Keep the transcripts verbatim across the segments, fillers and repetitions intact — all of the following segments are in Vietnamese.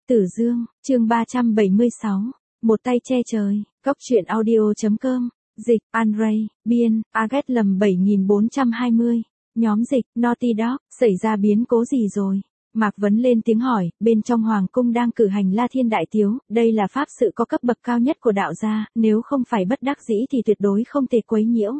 Tử Dương, chương ba trăm bảy mươi sáu, một tay che trời, góc truyện audio.com, dịch, Andrei, biên, Aget lầm bảy nghìn bốn trăm hai mươi, nhóm dịch, Naughty Dog, xảy ra biến cố gì rồi? Mạc Vấn lên tiếng hỏi, bên trong Hoàng cung đang cử hành La Thiên Đại Tiếu, đây là pháp sự có cấp bậc cao nhất của đạo gia, nếu không phải bất đắc dĩ thì tuyệt đối không thể quấy nhiễu.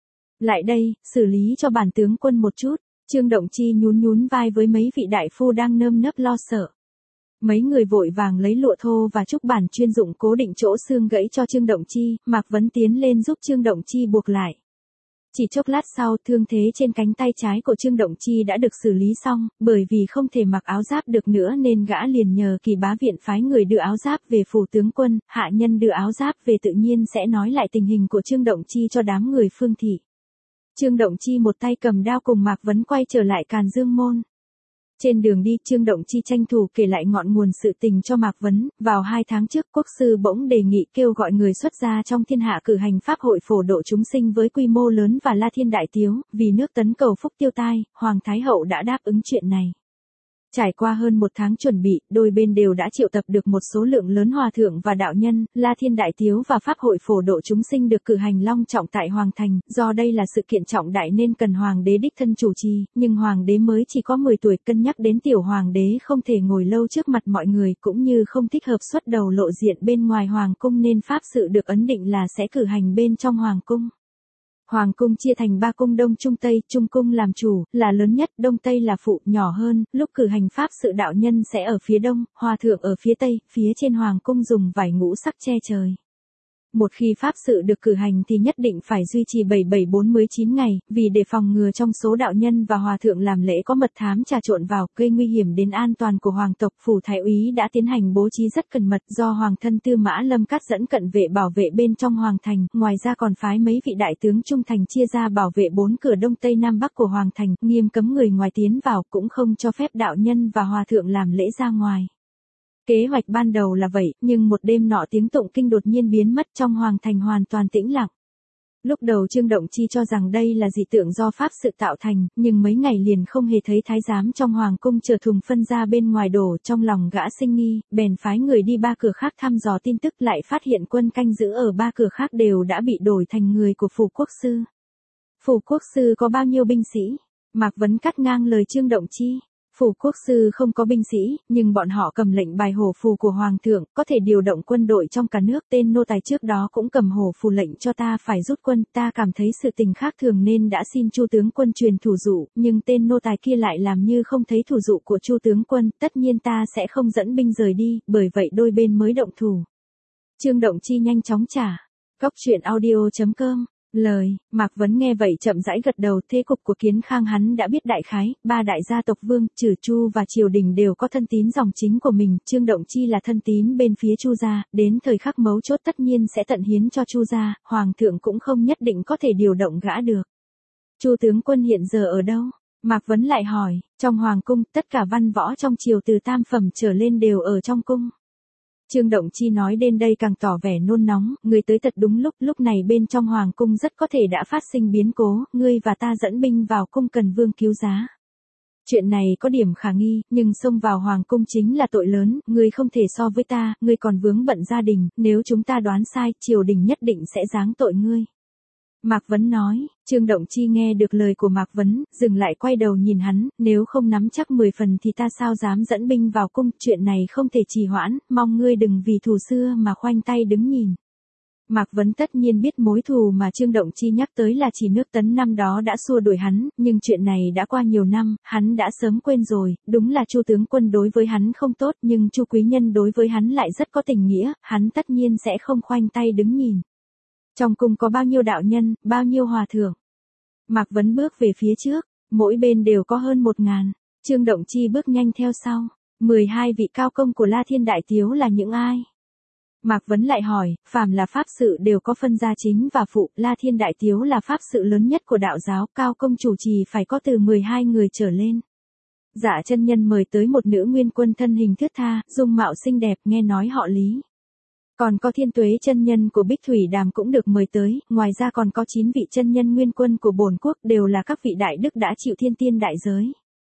Lại đây, xử lý cho bản tướng quân một chút, Trương Động Chi nhún nhún vai với mấy vị đại phu đang nơm nớp lo sợ. Mấy người vội vàng lấy lụa thô và trúc bản chuyên dụng cố định chỗ xương gãy cho Trương Động Chi, Mạc Vấn tiến lên giúp Trương Động Chi buộc lại. Chỉ chốc lát sau, thương thế trên cánh tay trái của Trương Động Chi đã được xử lý xong, bởi vì không thể mặc áo giáp được nữa nên gã liền nhờ Kỳ Bá Viện phái người đưa áo giáp về phủ tướng quân, hạ nhân đưa áo giáp về tự nhiên sẽ nói lại tình hình của Trương Động Chi cho đám người Phương thị. Trương Động Chi một tay cầm đao cùng Mạc Vấn quay trở lại Càn Dương Môn. Trên đường đi, Trương Động Chi tranh thủ kể lại ngọn nguồn sự tình cho Mạc Vấn, vào hai tháng trước quốc sư bỗng đề nghị kêu gọi người xuất gia trong thiên hạ cử hành pháp hội phổ độ chúng sinh với quy mô lớn và La Thiên Đại Tiếu, vì nước tấn cầu phúc tiêu tai, Hoàng Thái Hậu đã đáp ứng chuyện này. Trải qua hơn một tháng chuẩn bị, đôi bên đều đã triệu tập được một số lượng lớn hòa thượng và đạo nhân, La Thiên Đại Tiếu và Pháp hội phổ độ chúng sinh được cử hành long trọng tại Hoàng Thành, do đây là sự kiện trọng đại nên cần Hoàng đế đích thân chủ trì, nhưng Hoàng đế mới chỉ có mười tuổi, cân nhắc đến tiểu Hoàng đế không thể ngồi lâu trước mặt mọi người cũng như không thích hợp xuất đầu lộ diện bên ngoài Hoàng cung nên Pháp sự được ấn định là sẽ cử hành bên trong Hoàng cung. Hoàng cung chia thành ba cung Đông Trung Tây, Trung cung làm chủ, là lớn nhất, Đông Tây là phụ, nhỏ hơn, lúc cử hành pháp sự đạo nhân sẽ ở phía Đông, hòa thượng ở phía Tây, phía trên Hoàng cung dùng vải ngũ sắc che trời. Một khi pháp sự được cử hành thì nhất định phải duy trì bảy bảy bốn mươi chín ngày, vì để phòng ngừa trong số đạo nhân và hòa thượng làm lễ có mật thám trà trộn vào, gây nguy hiểm đến an toàn của hoàng tộc, phủ thái úy đã tiến hành bố trí rất cẩn mật do hoàng thân Tư Mã Lâm cắt dẫn cận vệ bảo vệ bên trong hoàng thành, ngoài ra còn phái mấy vị đại tướng trung thành chia ra bảo vệ bốn cửa đông tây nam bắc của hoàng thành, nghiêm cấm người ngoài tiến vào, cũng không cho phép đạo nhân và hòa thượng làm lễ ra ngoài. Kế hoạch ban đầu là vậy, nhưng một đêm nọ tiếng tụng kinh đột nhiên biến mất, trong hoàng thành hoàn toàn tĩnh lặng. Lúc đầu Trương Động Chi cho rằng đây là dị tượng do pháp sự tạo thành, nhưng mấy ngày liền không hề thấy thái giám trong hoàng cung chở thùng phân ra bên ngoài đổ, trong lòng gã sinh nghi, bèn phái người đi ba cửa khác thăm dò tin tức, lại phát hiện quân canh giữ ở ba cửa khác đều đã bị đổi thành người của phủ quốc sư. Phủ quốc sư có bao nhiêu binh sĩ? Mạc Vấn cắt ngang lời Trương Động Chi. Phủ quốc sư không có binh sĩ, nhưng bọn họ cầm lệnh bài hổ phù của hoàng thượng, có thể điều động quân đội trong cả nước. Tên nô tài trước đó cũng cầm hổ phù lệnh cho ta phải rút quân, ta cảm thấy sự tình khác thường nên đã xin Chu tướng quân truyền thủ dụ, nhưng tên nô tài kia lại làm như không thấy thủ dụ của Chu tướng quân, tất nhiên ta sẽ không dẫn binh rời đi, bởi vậy đôi bên mới động thủ. Trương Động Chi nhanh chóng trả. Góc truyện audio.com Lời, Mạc Vấn nghe vậy chậm rãi gật đầu, thế cục của Kiến Khang hắn đã biết đại khái, ba đại gia tộc Vương, Trử Chu và triều đình đều có thân tín dòng chính của mình, Trương Động Chi là thân tín bên phía Chu gia, đến thời khắc mấu chốt tất nhiên sẽ tận hiến cho Chu gia, hoàng thượng cũng không nhất định có thể điều động gã được. Chu tướng quân hiện giờ ở đâu? Mạc Vấn lại hỏi, trong hoàng cung, tất cả văn võ trong triều từ tam phẩm trở lên đều ở trong cung. Trương Động Chi nói đến đây càng tỏ vẻ nôn nóng, người tới thật đúng lúc, lúc này bên trong hoàng cung rất có thể đã phát sinh biến cố, ngươi và ta dẫn binh vào cung cần vương cứu giá. Chuyện này có điểm khả nghi, nhưng xông vào hoàng cung chính là tội lớn, ngươi không thể so với ta, ngươi còn vướng bận gia đình, nếu chúng ta đoán sai, triều đình nhất định sẽ giáng tội ngươi. Mạc Vấn nói, Trương Động Chi nghe được lời của Mạc Vấn, dừng lại quay đầu nhìn hắn, nếu không nắm chắc mười phần thì ta sao dám dẫn binh vào cung, chuyện này không thể trì hoãn, mong ngươi đừng vì thù xưa mà khoanh tay đứng nhìn. Mạc Vấn tất nhiên biết mối thù mà Trương Động Chi nhắc tới là chỉ nước Tấn năm đó đã xua đuổi hắn, nhưng chuyện này đã qua nhiều năm, hắn đã sớm quên rồi, đúng là Chu tướng quân đối với hắn không tốt, nhưng Chu quý nhân đối với hắn lại rất có tình nghĩa, hắn tất nhiên sẽ không khoanh tay đứng nhìn. Trong cung có bao nhiêu đạo nhân, bao nhiêu hòa thượng? Mạc Vấn bước về phía trước, mỗi bên đều có hơn một ngàn. Trương Động Chi bước nhanh theo sau. mười hai vị cao công của La Thiên Đại Tiếu là những ai? Mạc Vấn lại hỏi, phàm là pháp sự đều có phân gia chính và phụ, La Thiên Đại Tiếu là pháp sự lớn nhất của đạo giáo, cao công chủ trì phải có từ mười hai người trở lên. Dạ chân nhân mời tới một nữ nguyên quân thân hình thướt tha, dung mạo xinh đẹp, nghe nói họ Lý. Còn có Thiên Tuế chân nhân của Bích Thủy Đàm cũng được mời tới, ngoài ra còn có chín vị chân nhân nguyên quân của bổn quốc đều là các vị đại đức đã chịu thiên tiên đại giới.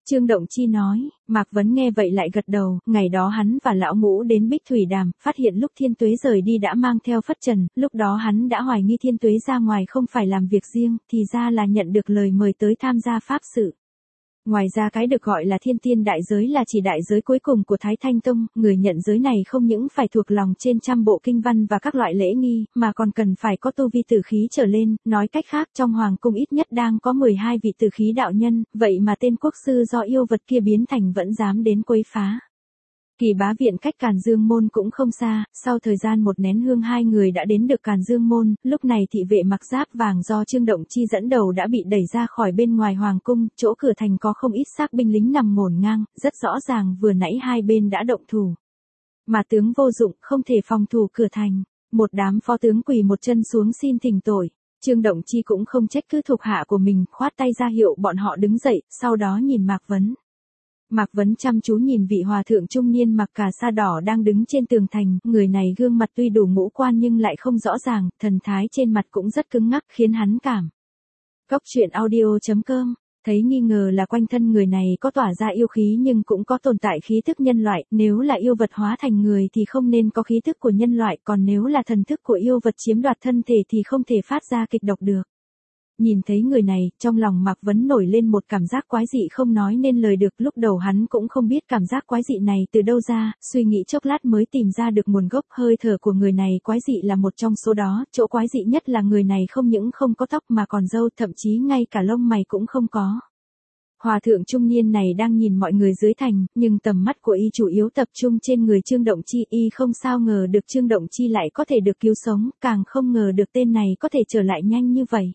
Trương Động Chi nói. Mạc Vấn nghe vậy lại gật đầu, ngày đó hắn và lão Ngũ đến Bích Thủy Đàm, phát hiện lúc Thiên Tuế rời đi đã mang theo phất trần, lúc đó hắn đã hoài nghi Thiên Tuế ra ngoài không phải làm việc riêng, thì ra là nhận được lời mời tới tham gia pháp sự. Ngoài ra cái được gọi là thiên tiên đại giới là chỉ đại giới cuối cùng của Thái Thanh Tông, người nhận giới này không những phải thuộc lòng trên trăm bộ kinh văn và các loại lễ nghi, mà còn cần phải có tu vi tử khí trở lên, nói cách khác trong hoàng cung ít nhất đang có mười hai vị tử khí đạo nhân, vậy mà tên quốc sư do yêu vật kia biến thành vẫn dám đến quấy phá. Kỳ Bá viện cách Càn Dương môn cũng không xa, sau thời gian một nén hương hai người đã đến được Càn Dương môn, lúc này thị vệ mặc giáp vàng do Trương Động Chi dẫn đầu đã bị đẩy ra khỏi bên ngoài hoàng cung, chỗ cửa thành có không ít xác binh lính nằm ngổn ngang, rất rõ ràng vừa nãy hai bên đã động thủ. Mà tướng vô dụng, không thể phòng thủ cửa thành, một đám phó tướng quỳ một chân xuống xin thỉnh tội. Trương Động Chi cũng không trách cứ thuộc hạ của mình, khoát tay ra hiệu bọn họ đứng dậy, sau đó nhìn Mạc Vấn. Mạc Vấn chăm chú nhìn vị hòa thượng trung niên mặc cà sa đỏ đang đứng trên tường thành, người này gương mặt tuy đủ ngũ quan nhưng lại không rõ ràng, thần thái trên mặt cũng rất cứng ngắc khiến hắn cảm. Góc truyện audio chấm com, thấy nghi ngờ là quanh thân người này có tỏa ra yêu khí nhưng cũng có tồn tại khí thức nhân loại, nếu là yêu vật hóa thành người thì không nên có khí thức của nhân loại, còn nếu là thần thức của yêu vật chiếm đoạt thân thể thì không thể phát ra kịch độc được. Nhìn thấy người này, trong lòng Mạc Vấn nổi lên một cảm giác quái dị không nói nên lời được, lúc đầu hắn cũng không biết cảm giác quái dị này từ đâu ra, suy nghĩ chốc lát mới tìm ra được nguồn gốc. Hơi thở của người này quái dị là một trong số đó, chỗ quái dị nhất là người này không những không có tóc mà còn râu, thậm chí ngay cả lông mày cũng không có. Hòa thượng trung niên này đang nhìn mọi người dưới thành, nhưng tầm mắt của y chủ yếu tập trung trên người Trương Động Chi, y không sao ngờ được Trương Động Chi lại có thể được cứu sống, càng không ngờ được tên này có thể trở lại nhanh như vậy.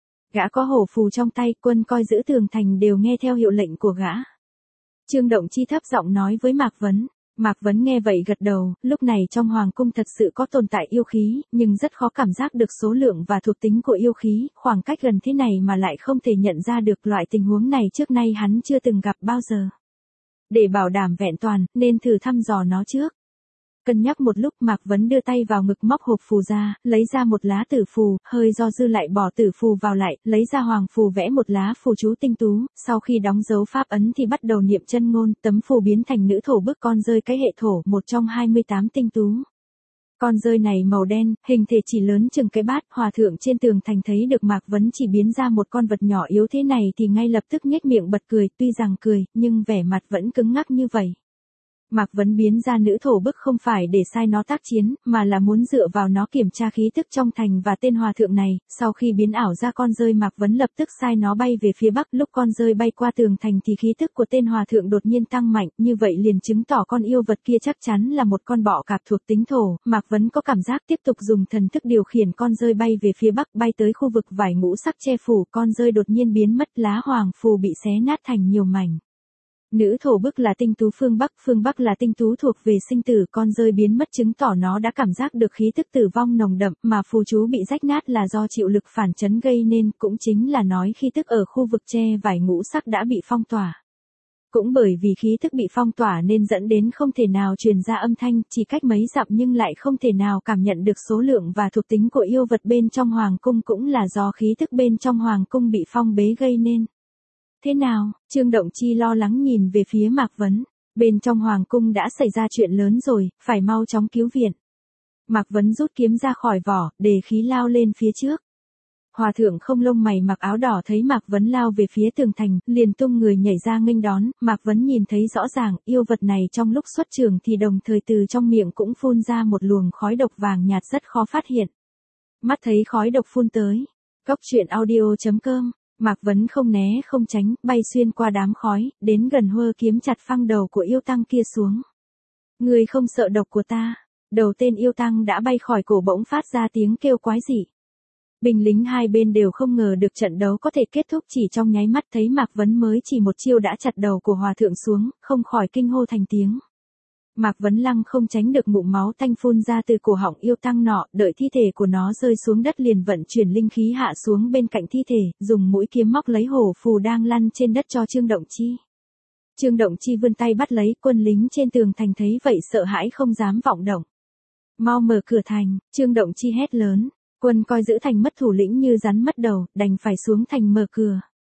Gã có hổ phù trong tay, quân coi giữ tường thành đều nghe theo hiệu lệnh của gã. Trương Động Chi thấp giọng nói với Mạc Vấn. Mạc Vấn nghe vậy gật đầu, lúc này trong hoàng cung thật sự có tồn tại yêu khí, nhưng rất khó cảm giác được số lượng và thuộc tính của yêu khí, khoảng cách gần thế này mà lại không thể nhận ra được, loại tình huống này trước nay hắn chưa từng gặp bao giờ. Để bảo đảm vẹn toàn, nên thử thăm dò nó trước. Cân nhắc một lúc, Mạc Vấn đưa tay vào ngực móc hộp phù ra, lấy ra một lá tử phù, hơi do dư lại bỏ tử phù vào lại, lấy ra hoàng phù vẽ một lá phù chú tinh tú, sau khi đóng dấu pháp ấn thì bắt đầu niệm chân ngôn, tấm phù biến thành nữ thổ bức con rơi cái hệ thổ, một trong hai mươi tám tinh tú. Con rơi này màu đen, hình thể chỉ lớn chừng cái bát, hòa thượng trên tường thành thấy được Mạc Vấn chỉ biến ra một con vật nhỏ yếu thế này thì ngay lập tức nhếch miệng bật cười, tuy rằng cười, nhưng vẻ mặt vẫn cứng ngắc như vậy. Mạc Vấn biến ra nữ thổ bức không phải để sai nó tác chiến, mà là muốn dựa vào nó kiểm tra khí tức trong thành và tên hòa thượng này. Sau khi biến ảo ra con rơi, Mạc Vấn lập tức sai nó bay về phía bắc, lúc con rơi bay qua tường thành thì khí tức của tên hòa thượng đột nhiên tăng mạnh, như vậy liền chứng tỏ con yêu vật kia chắc chắn là một con bọ cạp thuộc tính thổ. Mạc Vấn có cảm giác tiếp tục dùng thần thức điều khiển con rơi bay về phía bắc, bay tới khu vực vải ngũ sắc che phủ, con rơi đột nhiên biến mất, lá hoàng phù bị xé nát thành nhiều mảnh. Nữ thổ bức là tinh tú phương Bắc, phương Bắc là tinh tú thuộc về sinh tử, con rơi biến mất chứng tỏ nó đã cảm giác được khí tức tử vong nồng đậm, mà phù chú bị rách nát là do chịu lực phản chấn gây nên, cũng chính là nói khí tức ở khu vực che vải ngũ sắc đã bị phong tỏa. Cũng bởi vì khí tức bị phong tỏa nên dẫn đến không thể nào truyền ra âm thanh, chỉ cách mấy dặm nhưng lại không thể nào cảm nhận được số lượng và thuộc tính của yêu vật bên trong hoàng cung, cũng là do khí tức bên trong hoàng cung bị phong bế gây nên. Thế nào? Trương Động Chi lo lắng nhìn về phía Mạc Vấn. Bên trong hoàng cung đã xảy ra chuyện lớn rồi, phải mau chóng cứu viện. Mạc Vấn rút kiếm ra khỏi vỏ, đề khí lao lên phía trước. Hòa thượng không lông mày mặc áo đỏ thấy Mạc Vấn lao về phía tường thành, liền tung người nhảy ra nghênh đón. Mạc Vấn nhìn thấy rõ ràng, yêu vật này trong lúc xuất trường thì đồng thời từ trong miệng cũng phun ra một luồng khói độc vàng nhạt rất khó phát hiện. Mắt thấy khói độc phun tới. Góc truyện audio chấm com. Mạc Vấn không né không tránh, bay xuyên qua đám khói, đến gần hơ kiếm chặt phăng đầu của yêu tăng kia xuống. Người không sợ độc của ta. Đầu tên yêu tăng đã bay khỏi cổ bỗng phát ra tiếng kêu quái dị. Binh lính hai bên đều không ngờ được trận đấu có thể kết thúc chỉ trong nháy mắt, thấy Mạc Vấn mới chỉ một chiêu đã chặt đầu của hòa thượng xuống, không khỏi kinh hô thành tiếng. Mạc Vấn lăng không tránh được ngụm máu tanh phun ra từ cổ họng yêu tăng nọ, đợi thi thể của nó rơi xuống đất liền vận chuyển linh khí hạ xuống bên cạnh thi thể, dùng mũi kiếm móc lấy hổ phù đang lăn trên đất cho Trương Động Chi. Trương Động Chi vươn tay bắt lấy, quân lính trên tường thành thấy vậy sợ hãi không dám vọng động. Mau mở cửa thành, Trương Động Chi hét lớn, quân coi giữ thành mất thủ lĩnh như rắn mất đầu, đành phải xuống thành mở cửa.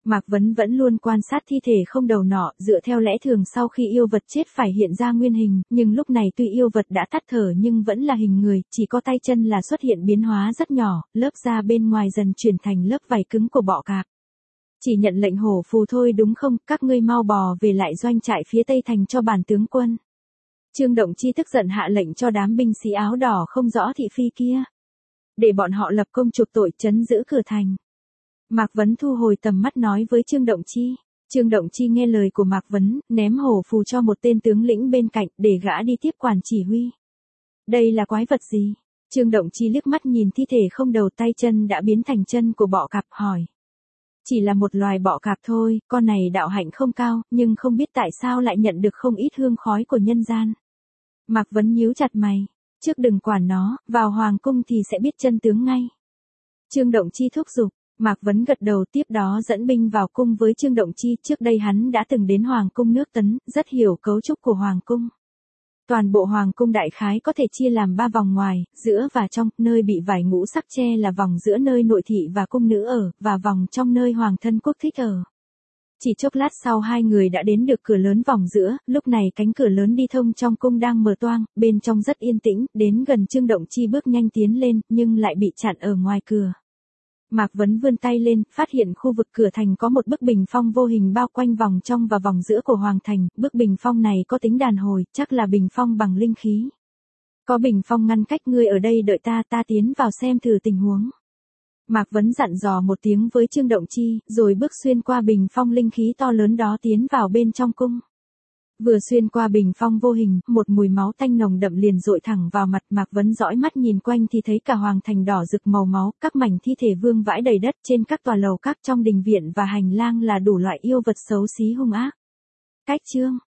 Mạc Vấn vẫn luôn quan sát thi thể không đầu nọ, dựa theo lẽ thường sau khi yêu vật chết phải hiện ra nguyên hình, nhưng lúc này tuy yêu vật đã tắt thở nhưng vẫn là hình người, chỉ có tay chân là xuất hiện biến hóa rất nhỏ, lớp da bên ngoài dần chuyển thành lớp vảy cứng của bọ cạp. Chỉ nhận lệnh hổ phù thôi đúng không, các ngươi mau bò về lại doanh trại phía tây thành cho bản tướng quân. Trương Động Chi tức giận hạ lệnh cho đám binh sĩ áo đỏ không rõ thị phi kia. Để bọn họ lập công chuộc tội trấn giữ cửa thành. Mạc Vấn thu hồi tầm mắt nói với Trương Động Chi. Trương Động Chi nghe lời của Mạc Vấn, ném hổ phù cho một tên tướng lĩnh bên cạnh để gã đi tiếp quản chỉ huy. Đây là quái vật gì? Trương Động Chi liếc mắt nhìn thi thể không đầu, tay chân đã biến thành chân của bọ cạp, hỏi. Chỉ là một loài bọ cạp thôi, con này đạo hạnh không cao, nhưng không biết tại sao lại nhận được không ít hương khói của nhân gian. Mạc Vấn nhíu chặt mày. Trước đừng quản nó, vào hoàng cung thì sẽ biết chân tướng ngay. Trương Động Chi thúc giục. Mạc Vấn gật đầu, tiếp đó dẫn binh vào cung với Trương Động Chi. Trước đây hắn đã từng đến hoàng cung nước Tấn, rất hiểu cấu trúc của hoàng cung. Toàn bộ hoàng cung đại khái có thể chia làm ba vòng ngoài, giữa và trong, nơi bị vải ngũ sắc che là vòng giữa nơi nội thị và cung nữ ở, và vòng trong nơi hoàng thân quốc thích ở. Chỉ chốc lát sau hai người đã đến được cửa lớn vòng giữa, lúc này cánh cửa lớn đi thông trong cung đang mở toang, bên trong rất yên tĩnh, đến gần Trương Động Chi bước nhanh tiến lên, nhưng lại bị chặn ở ngoài cửa. Mạc Vấn vươn tay lên, phát hiện khu vực cửa thành có một bức bình phong vô hình bao quanh vòng trong và vòng giữa của hoàng thành, bức bình phong này có tính đàn hồi, chắc là bình phong bằng linh khí. Có bình phong ngăn cách, ngươi ở đây đợi ta, ta tiến vào xem thử tình huống. Mạc Vấn dặn dò một tiếng với Trương Động Chi, rồi bước xuyên qua bình phong linh khí to lớn đó tiến vào bên trong cung. Vừa xuyên qua bình phong vô hình, một mùi máu tanh nồng đậm liền dội thẳng vào mặt. Mạc Vấn dõi mắt nhìn quanh thì thấy cả hoàng thành đỏ rực màu máu, các mảnh thi thể vương vãi đầy đất, trên các tòa lầu các trong đình viện và hành lang là đủ loại yêu vật xấu xí hung ác. Cách chương